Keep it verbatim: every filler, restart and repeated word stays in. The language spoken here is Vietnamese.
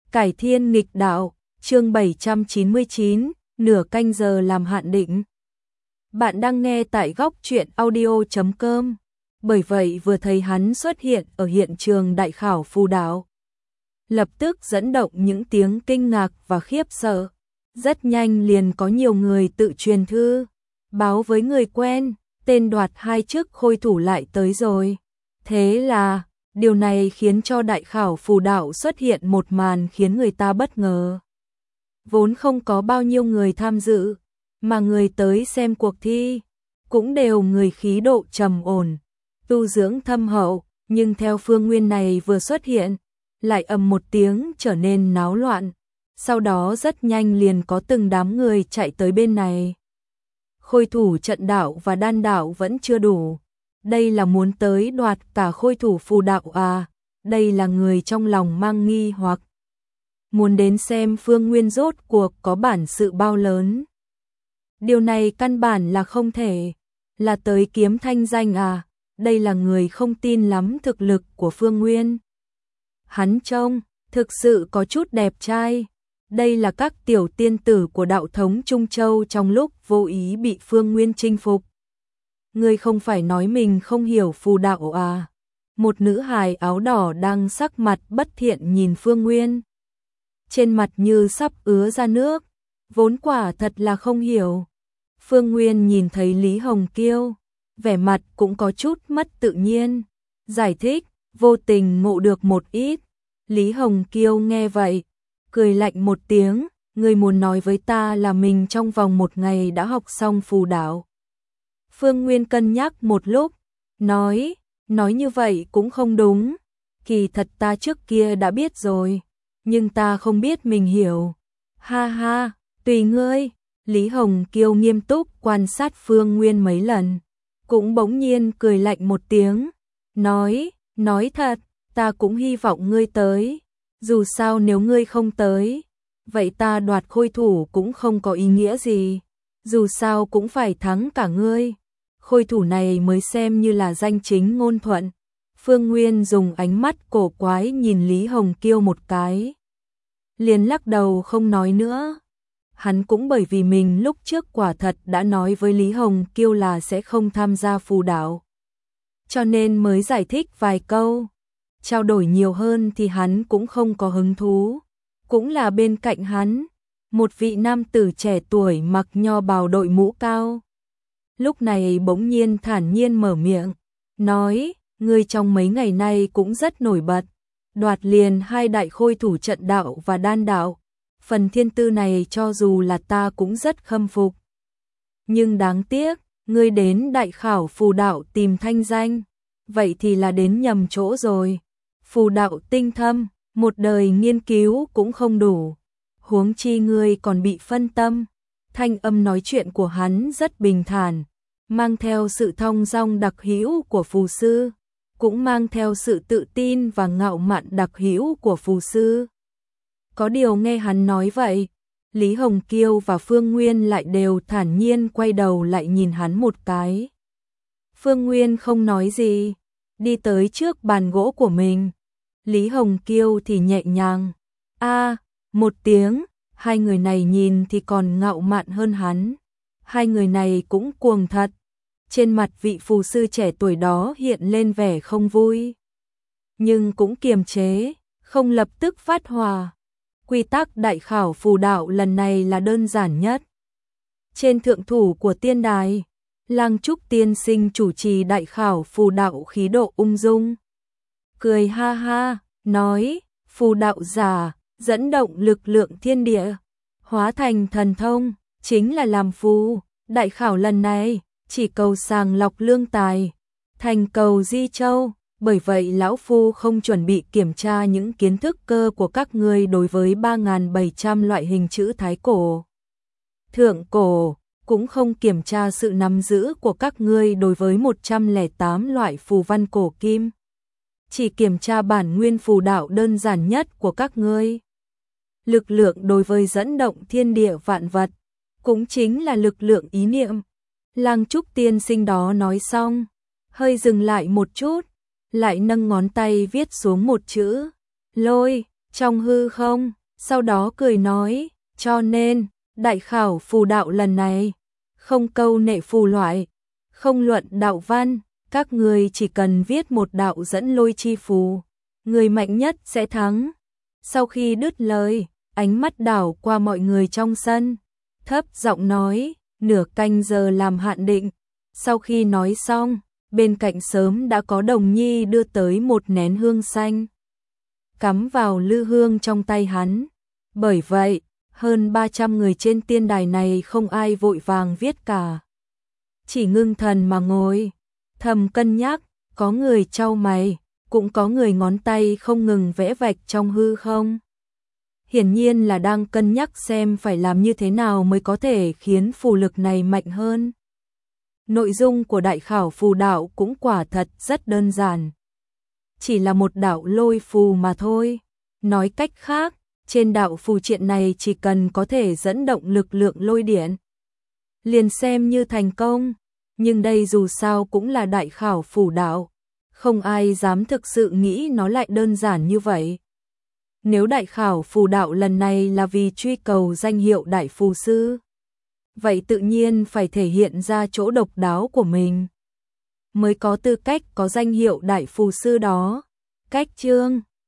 Cải thiên nghịch đạo, chương bảy trăm chín mươi chín, nửa canh giờ làm hạn định. Bạn đang nghe tại góc truyện audio chấm com. Bởi vậy vừa thấy hắn xuất hiện ở hiện trường đại khảo phù đạo, lập tức dẫn động những tiếng kinh ngạc và khiếp sợ. Rất nhanh liền có nhiều người tự truyền thư, báo với người quen, tên đoạt hai chức khôi thủ lại tới rồi. Thế là, điều này khiến cho đại khảo phù đạo xuất hiện một màn khiến người ta bất ngờ. Vốn không có bao nhiêu người tham dự, mà người tới xem cuộc thi cũng đều người khí độ trầm ổn, tu dưỡng thâm hậu, nhưng theo Phương Nguyên này vừa xuất hiện, lại ầm một tiếng trở nên náo loạn. Sau đó rất nhanh liền có từng đám người chạy tới bên này. Khôi thủ trận đạo và đan đạo vẫn chưa đủ. Đây là muốn tới đoạt cả khôi thủ phù đạo à? Đây là người trong lòng mang nghi hoặc muốn đến xem Phương Nguyên rốt cuộc có bản sự bao lớn. Điều này căn bản là không thể, là tới kiếm thanh danh à? Đây là người không tin lắm thực lực của Phương Nguyên. Hắn trông thực sự có chút đẹp trai. Đây là các tiểu tiên tử của đạo thống Trung Châu trong lúc vô ý bị Phương Nguyên chinh phục. Ngươi không phải nói mình không hiểu phù đạo à? Một nữ hài áo đỏ đang sắc mặt bất thiện nhìn Phương Nguyên. Trên mặt như sắp ứa ra nước, vốn quả thật là không hiểu. Phương Nguyên nhìn thấy Lý Hồng Kiêu, vẻ mặt cũng có chút mất tự nhiên. Giải thích, vô tình ngộ được một ít. Lý Hồng Kiêu nghe vậy, cười lạnh một tiếng, ngươi muốn nói với ta là mình trong vòng một ngày đã học xong phù đạo. Phương Nguyên cân nhắc một lúc, nói, nói như vậy cũng không đúng, kỳ thật ta trước kia đã biết rồi, nhưng ta không biết mình hiểu. Ha ha, tùy ngươi. Lý Hồng Kiêu nghiêm túc quan sát Phương Nguyên mấy lần, cũng bỗng nhiên cười lạnh một tiếng, nói, nói thật, ta cũng hy vọng ngươi tới. Dù sao nếu ngươi không tới, vậy ta đoạt khôi thủ cũng không có ý nghĩa gì. Dù sao cũng phải thắng cả ngươi. Khôi thủ này mới xem như là danh chính ngôn thuận. Phương Nguyên dùng ánh mắt cổ quái nhìn Lý Hồng Kiêu một cái, liền lắc đầu không nói nữa. Hắn cũng bởi vì mình lúc trước quả thật đã nói với Lý Hồng Kiêu là sẽ không tham gia phù đạo, cho nên mới giải thích vài câu. Trao đổi nhiều hơn thì hắn cũng không có hứng thú. Cũng là bên cạnh hắn, một vị nam tử trẻ tuổi mặc nho bào đội mũ cao. Lúc này bỗng nhiên thản nhiên mở miệng, nói, ngươi trong mấy ngày nay cũng rất nổi bật, đoạt liền hai đại khôi thủ trận đạo và đan đạo. Phần thiên tư này cho dù là ta cũng rất khâm phục. Nhưng đáng tiếc, ngươi đến đại khảo phù đạo tìm thanh danh, vậy thì là đến nhầm chỗ rồi. Phù đạo tinh thâm, một đời nghiên cứu cũng không đủ, huống chi ngươi còn bị phân tâm. Thanh âm nói chuyện của hắn rất bình thản, mang theo sự thong dong đặc hữu của phù sư, cũng mang theo sự tự tin và ngạo mạn đặc hữu của phù sư. Có điều nghe hắn nói vậy, Lý Hồng Kiêu và Phương Nguyên lại đều thản nhiên quay đầu lại nhìn hắn một cái. Phương Nguyên không nói gì, đi tới trước bàn gỗ của mình. Lý Hồng Kiêu thì nhẹ nhàng, a một tiếng. Hai người này nhìn thì còn ngạo mạn hơn hắn. Hai người này cũng cuồng thật. Trên mặt vị phù sư trẻ tuổi đó hiện lên vẻ không vui, nhưng cũng kiềm chế, không lập tức phát hỏa. Quy tắc đại khảo phù đạo lần này là đơn giản nhất. Trên thượng thủ của tiên đài, Lang Trúc tiên sinh chủ trì đại khảo phù đạo khí độ ung dung. Cười ha ha, nói, phù đạo giả, dẫn động lực lượng thiên địa, hóa thành thần thông, chính là làm phù. Đại khảo lần này, chỉ cầu sàng lọc lương tài, thành cầu di châu. Bởi vậy lão phu không chuẩn bị kiểm tra những kiến thức cơ của các ngươi đối với ba nghìn bảy trăm loại hình chữ thái cổ, thượng cổ, cũng không kiểm tra sự nắm giữ của các ngươi đối với một trăm lẻ tám loại phù văn cổ kim. Chỉ kiểm tra bản nguyên phù đạo đơn giản nhất của các ngươi. Lực lượng đối với dẫn động thiên địa vạn vật, cũng chính là lực lượng ý niệm. Lang Trúc tiên sinh đó nói xong, hơi dừng lại một chút, lại nâng ngón tay viết xuống một chữ, lôi, trong hư không, Sau đó cười nói, cho nên, đại khảo phù đạo lần này, không câu nệ phù loại, không luận đạo văn, các người chỉ cần viết một đạo dẫn lôi chi phù, người mạnh nhất sẽ thắng. Sau khi đứt lời, ánh mắt đảo qua mọi người trong sân, thấp giọng nói, nửa canh giờ làm hạn định. Sau khi nói xong, bên cạnh sớm đã có đồng nhi đưa tới một nén hương xanh, cắm vào lư hương trong tay hắn. Bởi vậy, hơn ba trăm người trên tiên đài này không ai vội vàng viết cả. Chỉ ngưng thần mà ngồi, thầm cân nhắc, có người chau mày, cũng có người ngón tay không ngừng vẽ vạch trong hư không. Hiển nhiên là đang cân nhắc xem phải làm như thế nào mới có thể khiến phù lực này mạnh hơn. Nội dung của đại khảo phù đạo cũng quả thật rất đơn giản. Chỉ là một đạo lôi phù mà thôi. Nói cách khác, trên đạo phù triện này chỉ cần có thể dẫn động lực lượng lôi điện, liền xem như thành công. Nhưng đây dù sao cũng là đại khảo phù đạo, không ai dám thực sự nghĩ nó lại đơn giản như vậy. Nếu đại khảo phù đạo lần này là vì truy cầu danh hiệu đại phù sư, vậy tự nhiên phải thể hiện ra chỗ độc đáo của mình, mới có tư cách có danh hiệu đại phù sư đó. Cách chương